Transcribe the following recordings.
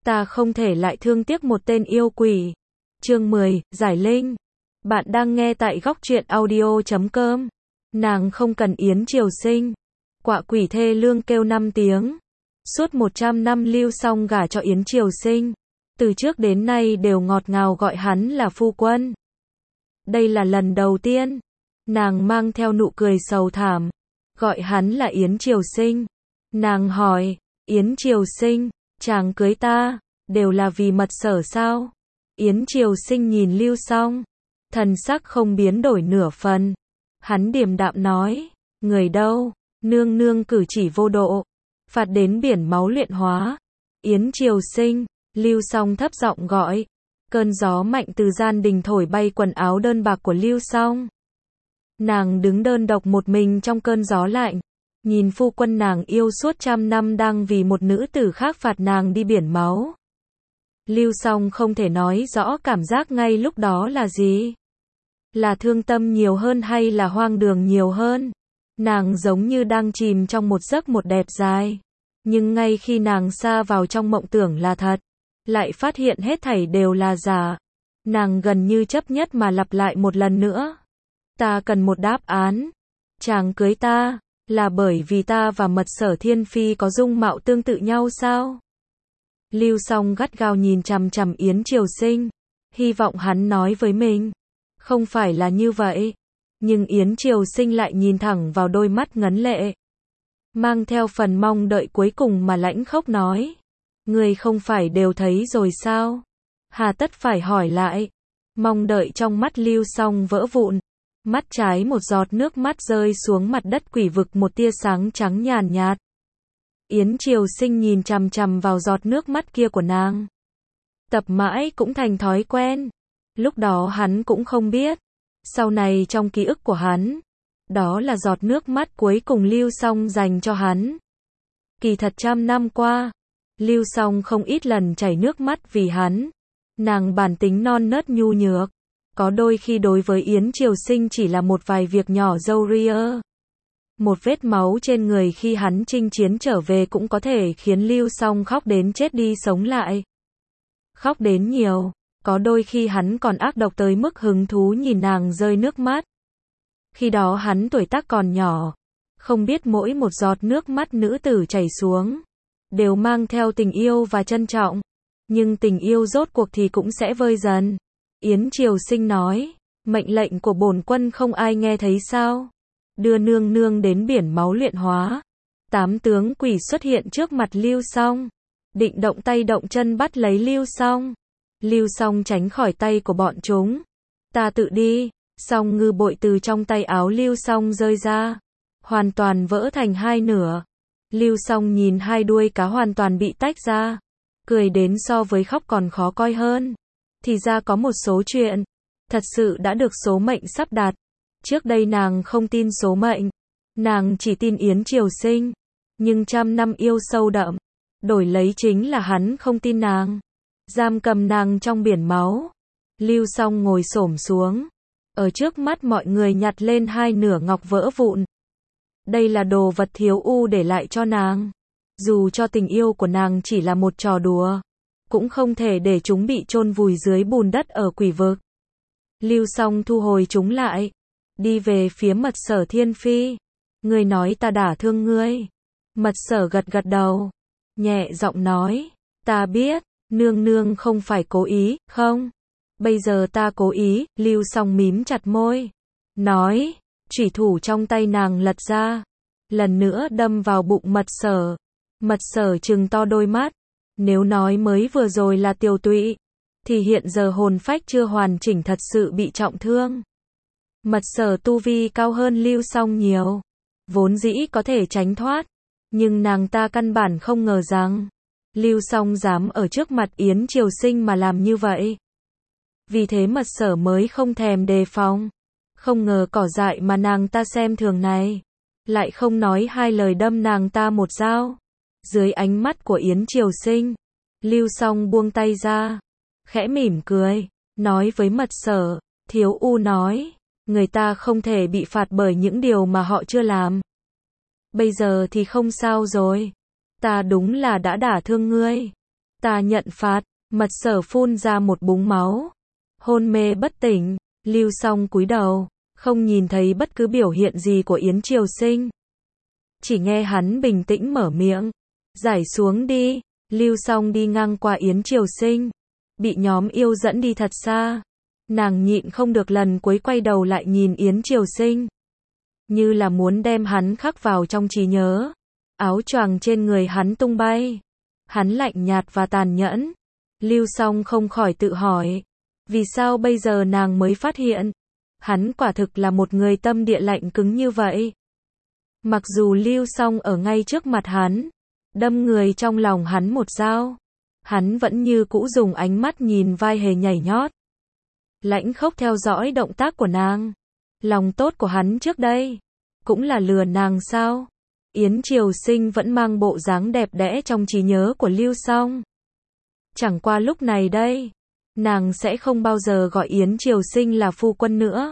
ta không thể lại thương tiếc một tên yêu quỷ. Chương 10, Giải Linh. Bạn đang nghe tại góc truyện audio.com. Nàng không cần Yến Triều Sinh. Quạ quỷ thê lương kêu 5 tiếng. Suốt 100 năm Lưu Song gả cho Yến Triều Sinh. Từ trước đến nay đều ngọt ngào gọi hắn là phu quân. Đây là lần đầu tiên. Nàng mang theo nụ cười sầu thảm. Gọi hắn là Yến Triều Sinh. Nàng hỏi, Yến Triều Sinh, chàng cưới ta, đều là vì Mật Sở sao? Yến Triều Sinh nhìn Lưu Song. Thần sắc không biến đổi nửa phần. Hắn điềm đạm nói, người đâu, nương nương cử chỉ vô độ. Phạt đến biển máu luyện hóa. Yến Triều Sinh, Lưu Song thấp giọng gọi. Cơn gió mạnh từ gian đình thổi bay quần áo đơn bạc của Lưu Song. Nàng đứng đơn độc một mình trong cơn gió lạnh. Nhìn phu quân nàng yêu suốt 100 năm đang vì một nữ tử khác phạt nàng đi biển máu. Lưu Song không thể nói rõ cảm giác ngay lúc đó là gì. Là thương tâm nhiều hơn hay là hoang đường nhiều hơn. Nàng giống như đang chìm trong một giấc một đẹp dài. Nhưng ngay khi nàng sa vào trong mộng tưởng là thật, lại phát hiện hết thảy đều là giả. Nàng gần như chấp nhất mà lặp lại một lần nữa. Ta cần một đáp án. Chàng cưới ta, là bởi vì ta và Mật Sở Thiên Phi có dung mạo tương tự nhau sao? Lưu Song gắt gao nhìn chằm chằm Yến Triều Sinh. Hy vọng hắn nói với mình. Không phải là như vậy. Nhưng Yến Triều Sinh lại nhìn thẳng vào đôi mắt ngấn lệ. Mang theo phần mong đợi cuối cùng mà lãnh khốc nói. Người không phải đều thấy rồi sao? Hà tất phải hỏi lại. Mong đợi trong mắt Lưu Song vỡ vụn. Mắt trái một giọt nước mắt rơi xuống mặt đất quỷ vực một tia sáng trắng nhàn nhạt. Yến Triều Sinh nhìn chằm chằm vào giọt nước mắt kia của nàng. Tập mãi cũng thành thói quen. Lúc đó hắn cũng không biết. Sau này trong ký ức của hắn, đó là giọt nước mắt cuối cùng Lưu Song dành cho hắn. Kỳ thật 100 năm qua, Lưu Song không ít lần chảy nước mắt vì hắn. Nàng bản tính non nớt nhu nhược. Có đôi khi đối với Yến Triều Sinh chỉ là một vài việc nhỏ râu ria. Một vết máu trên người khi hắn chinh chiến trở về cũng có thể khiến Lưu Song khóc đến chết đi sống lại. Khóc đến nhiều, có đôi khi hắn còn ác độc tới mức hứng thú nhìn nàng rơi nước mắt. Khi đó hắn tuổi tác còn nhỏ, không biết mỗi một giọt nước mắt nữ tử chảy xuống, đều mang theo tình yêu và trân trọng. Nhưng tình yêu rốt cuộc thì cũng sẽ vơi dần. Yến Triều Sinh nói, mệnh lệnh của bổn quân không ai nghe thấy sao? Đưa nương nương đến biển máu luyện hóa. 8 tướng quỷ xuất hiện trước mặt Lưu Song. Định động tay động chân bắt lấy Lưu Song. Lưu Song tránh khỏi tay của bọn chúng. Ta tự đi. Song ngư bội từ trong tay áo Lưu Song rơi ra. Hoàn toàn vỡ thành hai nửa. Lưu Song nhìn hai đuôi cá hoàn toàn bị tách ra. Cười đến so với khóc còn khó coi hơn. Thì ra có một số chuyện, thật sự đã được số mệnh sắp đặt. Trước đây nàng không tin số mệnh. Nàng chỉ tin Yến Triều Sinh. Nhưng 100 năm yêu sâu đậm. Đổi lấy chính là hắn không tin nàng. Giam cầm nàng trong biển máu. Lưu Song ngồi xổm xuống. Ở trước mắt mọi người nhặt lên hai nửa ngọc vỡ vụn. Đây là đồ vật Thiếu U để lại cho nàng. Dù cho tình yêu của nàng chỉ là một trò đùa, cũng không thể để chúng bị chôn vùi dưới bùn đất ở quỷ vực. Lưu Song thu hồi chúng lại. Đi về phía Mật Sở Thiên Phi. Ngươi nói ta đả thương ngươi. Mật Sở gật gật đầu. Nhẹ giọng nói. Ta biết, nương nương không phải cố ý, không? Bây giờ ta cố ý. Lưu Song mím chặt môi. Nói. Chủy thủ trong tay nàng lật ra. Lần nữa đâm vào bụng Mật Sở. Mật Sở trừng to đôi mắt. Nếu nói mới vừa rồi là tiều tụy, thì hiện giờ hồn phách chưa hoàn chỉnh thật sự bị trọng thương. Mật Sở tu vi cao hơn Lưu Song nhiều. Vốn dĩ có thể tránh thoát. Nhưng nàng ta căn bản không ngờ rằng Lưu Song dám ở trước mặt Yến Triều Sinh mà làm như vậy. Vì thế Mật Sở mới không thèm đề phòng. Không ngờ cỏ dại mà nàng ta xem thường này lại không nói hai lời đâm nàng ta một dao. Dưới ánh mắt của Yến Triều Sinh, Lưu Song buông tay ra, khẽ mỉm cười, nói với Mật Sở. Thiếu U nói, người ta không thể bị phạt bởi những điều mà họ chưa làm. Bây giờ thì không sao rồi. Ta đúng là đã đả thương ngươi. Ta nhận phạt, Mật Sở phun ra một búng máu. Hôn mê bất tỉnh, Lưu Song cúi đầu, không nhìn thấy bất cứ biểu hiện gì của Yến Triều Sinh. Chỉ nghe hắn bình tĩnh mở miệng, giải xuống đi. Lưu Song đi ngang qua Yến Triều Sinh, bị nhóm yêu dẫn đi thật xa. Nàng nhịn không được lần cuối quay đầu lại nhìn Yến Triều Sinh, như là muốn đem hắn khắc vào trong trí nhớ. Áo choàng trên người hắn tung bay. Hắn lạnh nhạt và tàn nhẫn. Lưu Song không khỏi tự hỏi, vì sao bây giờ nàng mới phát hiện, hắn quả thực là một người tâm địa lạnh cứng như vậy. Mặc dù Lưu Song ở ngay trước mặt hắn, đâm người trong lòng hắn một dao, hắn vẫn như cũ dùng ánh mắt nhìn vai hề nhảy nhót, lãnh khốc theo dõi động tác của nàng. Lòng tốt của hắn trước đây, cũng là lừa nàng sao? Yến Triều Sinh vẫn mang bộ dáng đẹp đẽ trong trí nhớ của Lưu Song. Chẳng qua lúc này đây, nàng sẽ không bao giờ gọi Yến Triều Sinh là phu quân nữa.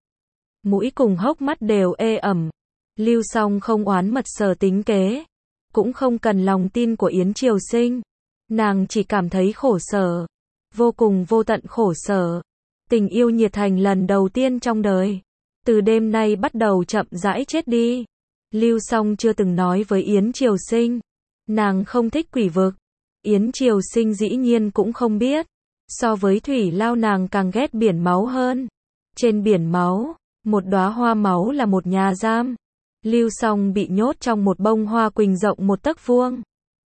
Mũi cùng hốc mắt đều ê ẩm. Lưu Song không oán Mật Sở tính kế, cũng không cần lòng tin của Yến Triều Sinh. Nàng chỉ cảm thấy khổ sở, vô cùng vô tận khổ sở. Tình yêu nhiệt thành lần đầu tiên trong đời, từ đêm nay bắt đầu chậm rãi chết đi. Lưu Song chưa từng nói với Yến Triều Sinh, nàng không thích quỷ vực. Yến Triều Sinh dĩ nhiên cũng không biết. So với thủy lao nàng càng ghét biển máu hơn. Trên biển máu, một đóa hoa máu là một nhà giam. Lưu Song bị nhốt trong một bông hoa quỳnh rộng 1 tấc vuông.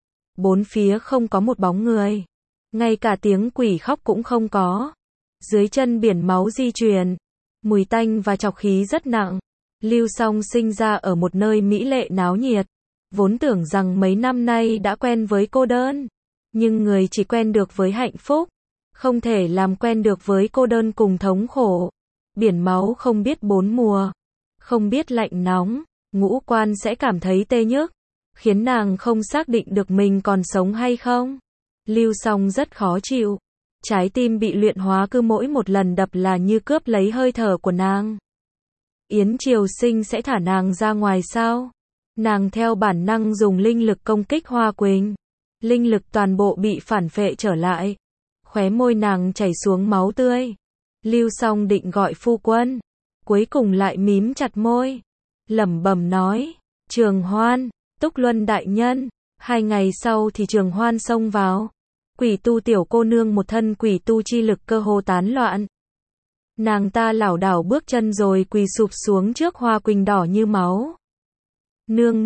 Bốn phía không có một bóng người, ngay cả tiếng quỷ khóc cũng không có. Dưới chân biển máu di chuyển, mùi tanh và trọc khí rất nặng. Lưu Song sinh ra ở một nơi mỹ lệ náo nhiệt, vốn tưởng rằng mấy năm nay đã quen với cô đơn, nhưng người chỉ quen được với hạnh phúc, không thể làm quen được với cô đơn cùng thống khổ. Biển máu không biết 4 mùa, không biết lạnh nóng, ngũ quan sẽ cảm thấy tê nhức, khiến nàng không xác định được mình còn sống hay không. Lưu Song rất khó chịu, trái tim bị luyện hóa cứ mỗi một lần đập là như cướp lấy hơi thở của nàng. Yến Triều Sinh sẽ thả nàng ra ngoài sao? Nàng theo bản năng dùng linh lực công kích hoa quỳnh. Linh lực toàn bộ bị phản phệ trở lại. Khóe môi nàng chảy xuống máu tươi. Lưu Song định gọi phu quân, cuối cùng lại mím chặt môi, lẩm bẩm nói, Trường Hoan, Túc Luân đại nhân. 2 ngày sau thì Trường Hoan xông vào. Quỷ tu tiểu cô nương một thân quỷ tu chi lực cơ hồ tán loạn. Nàng ta lảo đảo bước chân rồi quỳ sụp xuống trước hoa quỳnh đỏ như máu. Nương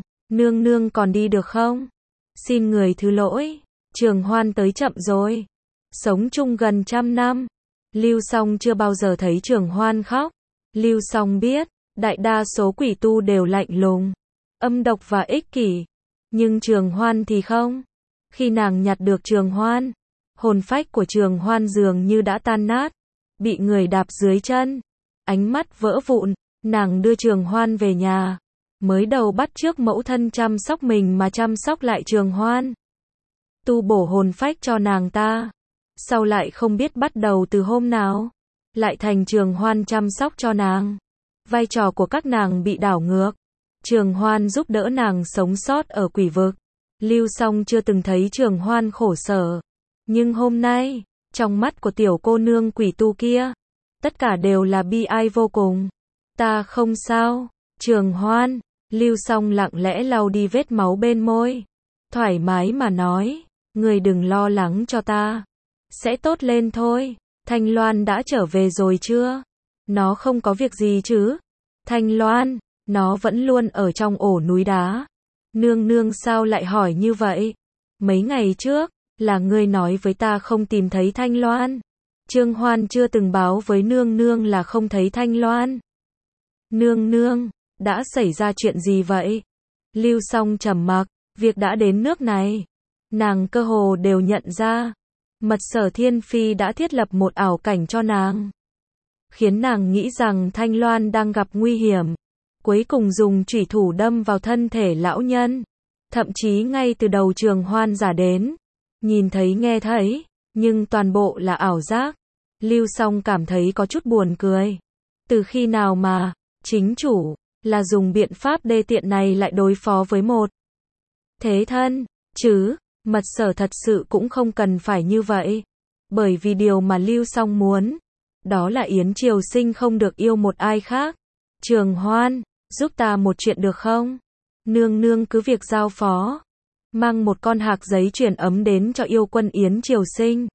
nương còn đi được không? Xin người thứ lỗi, Trường Hoan tới chậm rồi. Sống chung gần 100 năm, Lưu Song chưa bao giờ thấy Trường Hoan khóc. Lưu Song biết, đại đa số quỷ tu đều lạnh lùng, âm độc và ích kỷ, nhưng Trường Hoan thì không. Khi nàng nhặt được Trường Hoan, hồn phách của Trường Hoan dường như đã tan nát, bị người đạp dưới chân, ánh mắt vỡ vụn. Nàng đưa Trường Hoan về nhà, mới đầu bắt chước mẫu thân chăm sóc mình mà chăm sóc lại Trường Hoan, tu bổ hồn phách cho nàng ta. Sau lại không biết bắt đầu từ hôm nào, lại thành Trường Hoan chăm sóc cho nàng. Vai trò của các nàng bị đảo ngược. Trường Hoan giúp đỡ nàng sống sót ở quỷ vực. Lưu Song chưa từng thấy Trường Hoan khổ sở, nhưng hôm nay, trong mắt của tiểu cô nương quỷ tu kia, tất cả đều là bi ai vô cùng. Ta không sao, Trường Hoan. Lưu Song lặng lẽ lau đi vết máu bên môi, thoải mái mà nói, người đừng lo lắng cho ta, sẽ tốt lên thôi. Thanh Loan đã trở về rồi chưa? Nó không có việc gì chứ? Thanh Loan, nó vẫn luôn ở trong ổ núi đá. Nương sao lại hỏi như vậy? Mấy ngày trước, là ngươi nói với ta không tìm thấy Thanh Loan. Trương Hoan chưa từng báo với nương là không thấy Thanh Loan. Nương, đã xảy ra chuyện gì vậy? Lưu Song trầm mặc, việc đã đến nước này, nàng cơ hồ đều nhận ra. Mật Sở Thiên Phi đã thiết lập một ảo cảnh cho nàng, khiến nàng nghĩ rằng Thanh Loan đang gặp nguy hiểm. Cuối cùng dùng chủy thủ đâm vào thân thể lão nhân. Thậm chí ngay từ đầu Trường Hoan giả đến, nhìn thấy nghe thấy, nhưng toàn bộ là ảo giác. Lưu Song cảm thấy có chút buồn cười. Từ khi nào mà, chính chủ, là dùng biện pháp đê tiện này lại đối phó với một thế thân, chứ? Mật Sở thật sự cũng không cần phải như vậy. Bởi vì điều mà Lưu Song muốn, đó là Yến Triều Sinh không được yêu một ai khác. Trường Hoan, giúp ta một chuyện được không? Nương nương cứ việc giao phó. Mang một con hạc giấy truyền ấm đến cho yêu quân Yến Triều Sinh.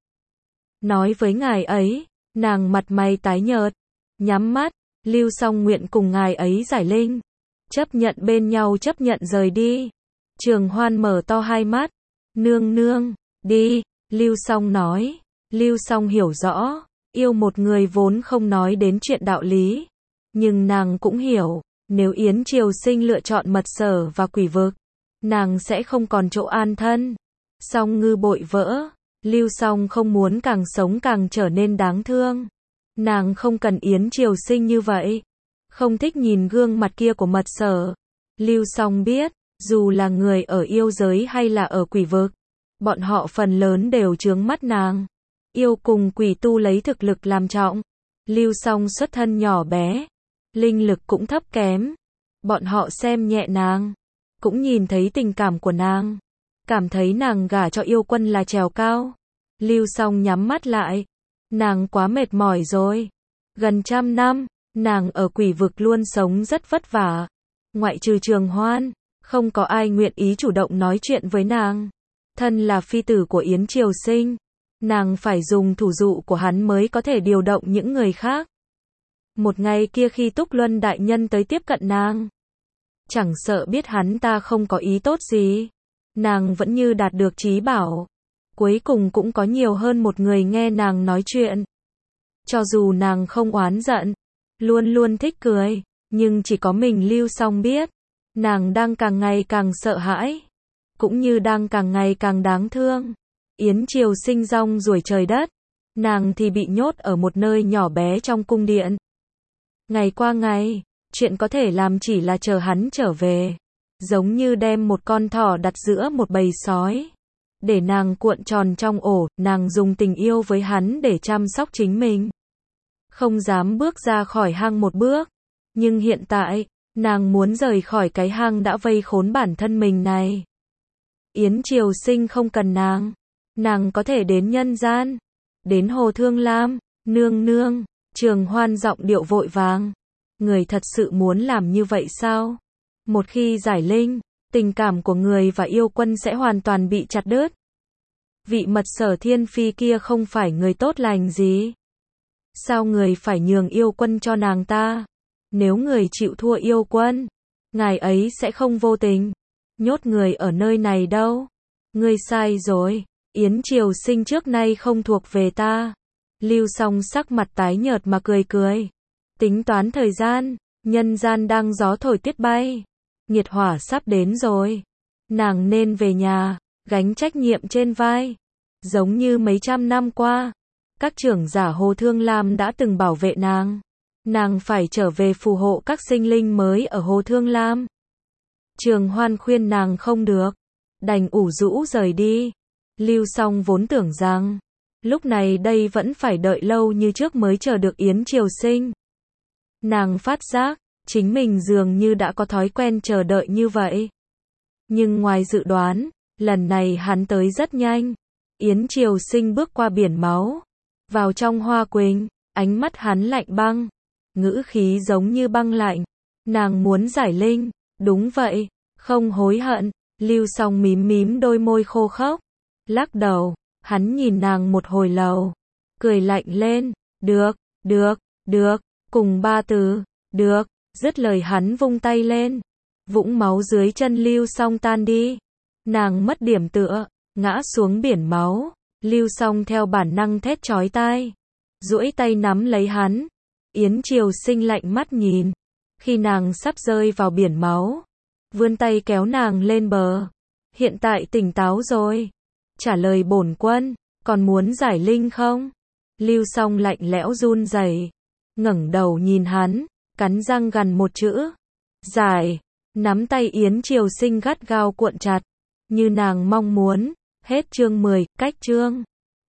Nói với ngài ấy, nàng mặt mày tái nhợt, nhắm mắt, Lưu Song nguyện cùng ngài ấy giải linh. Chấp nhận bên nhau, chấp nhận rời đi. Trường Hoan mở to hai mắt. Nương nương, đi, Lưu Song nói. Lưu Song hiểu rõ, yêu một người vốn không nói đến chuyện đạo lý. Nhưng nàng cũng hiểu, nếu Yến Triều Sinh lựa chọn Mật Sở và Quỷ Vực, nàng sẽ không còn chỗ an thân. Song ngư bội vỡ, Lưu Song không muốn càng sống càng trở nên đáng thương. Nàng không cần Yến Triều Sinh như vậy. Không thích nhìn gương mặt kia của Mật Sở. Lưu Song biết, dù là người ở yêu giới hay là ở quỷ vực, bọn họ phần lớn đều chướng mắt nàng. Yêu cùng quỷ tu lấy thực lực làm trọng. Lưu Song xuất thân nhỏ bé, linh lực cũng thấp kém. Bọn họ xem nhẹ nàng, cũng nhìn thấy tình cảm của nàng, cảm thấy nàng gả cho yêu quân là trèo cao. Lưu Song nhắm mắt lại. Nàng quá mệt mỏi rồi. Gần 100 năm, nàng ở quỷ vực luôn sống rất vất vả. Ngoại trừ Trường Hoan, không có ai nguyện ý chủ động nói chuyện với nàng. Thân là phi tử của Yến Triều Sinh, nàng phải dùng thủ dụ của hắn mới có thể điều động những người khác. Một ngày kia khi Túc Luân đại nhân tới tiếp cận nàng, chẳng sợ biết hắn ta không có ý tốt gì, nàng vẫn như đạt được chí bảo. Cuối cùng cũng có nhiều hơn một người nghe nàng nói chuyện. Cho dù nàng không oán giận, luôn luôn thích cười, nhưng chỉ có mình Lưu Song biết, nàng đang càng ngày càng sợ hãi, cũng như đang càng ngày càng đáng thương. Yến Triều Sinh rong ruổi trời đất, nàng thì bị nhốt ở một nơi nhỏ bé trong cung điện. Ngày qua ngày, chuyện có thể làm chỉ là chờ hắn trở về, giống như đem một con thỏ đặt giữa một bầy sói, để nàng cuộn tròn trong ổ. Nàng dùng tình yêu với hắn để chăm sóc chính mình, không dám bước ra khỏi hang một bước. Nhưng hiện tại, nàng muốn rời khỏi cái hang đã vây khốn bản thân mình này. Yến Triều Sinh không cần nàng có thể đến nhân gian, đến Hồ Thương Lam. Nương nương, Trường Hoan giọng điệu vội vàng. Người thật sự muốn làm như vậy sao? Một khi giải linh, tình cảm của người và yêu quân sẽ hoàn toàn bị chặt đứt. Vị Mật Sở Thiên Phi kia không phải người tốt lành gì. Sao người phải nhường yêu quân cho nàng ta? Nếu người chịu thua yêu quân, ngài ấy sẽ không vô tình nhốt người ở nơi này đâu. Ngươi sai rồi, Yến Triều Sinh trước nay không thuộc về ta. Lưu Song sắc mặt tái nhợt mà cười cười. Tính toán thời gian, nhân gian đang gió thổi tuyết bay, nghiệt hỏa sắp đến rồi. Nàng nên về nhà, gánh trách nhiệm trên vai. Giống như mấy trăm năm qua, các trưởng giả Hồ Thương Lam đã từng bảo vệ nàng phải trở về phù hộ các sinh linh mới ở Hồ Thương Lam. Trường Hoan khuyên nàng không được, đành ủ rũ rời đi. Lưu Song vốn tưởng rằng, lúc này đây vẫn phải đợi lâu như trước mới chờ được Yến Triều Sinh. Nàng phát giác, chính mình dường như đã có thói quen chờ đợi như vậy. Nhưng ngoài dự đoán, lần này hắn tới rất nhanh. Yến Triều Sinh bước qua biển máu, vào trong hoa quỳnh, ánh mắt hắn lạnh băng, ngữ khí giống như băng lạnh. Nàng muốn giải linh, đúng vậy, không hối hận. Lưu Song mím mím đôi môi khô khốc, lắc đầu. Hắn nhìn nàng một hồi lâu, cười lạnh lên. Được, cùng 3 từ, được. Dứt lời hắn vung tay lên, vũng máu dưới chân Lưu Song tan đi. Nàng mất điểm tựa, ngã xuống biển máu. Lưu Song theo bản năng thét chói tai, duỗi tay nắm lấy hắn. Yến Triều Sinh lạnh mắt nhìn, khi nàng sắp rơi vào biển máu, vươn tay kéo nàng lên bờ. Hiện tại tỉnh táo rồi, trả lời bổn quân, còn muốn giải linh không? Lưu Song lạnh lẽo run rẩy, ngẩng đầu nhìn hắn, cắn răng gằn một chữ: giải. Nắm tay Yến Triều Sinh gắt gao cuộn chặt, như nàng mong muốn. Hết chương 10, cách chương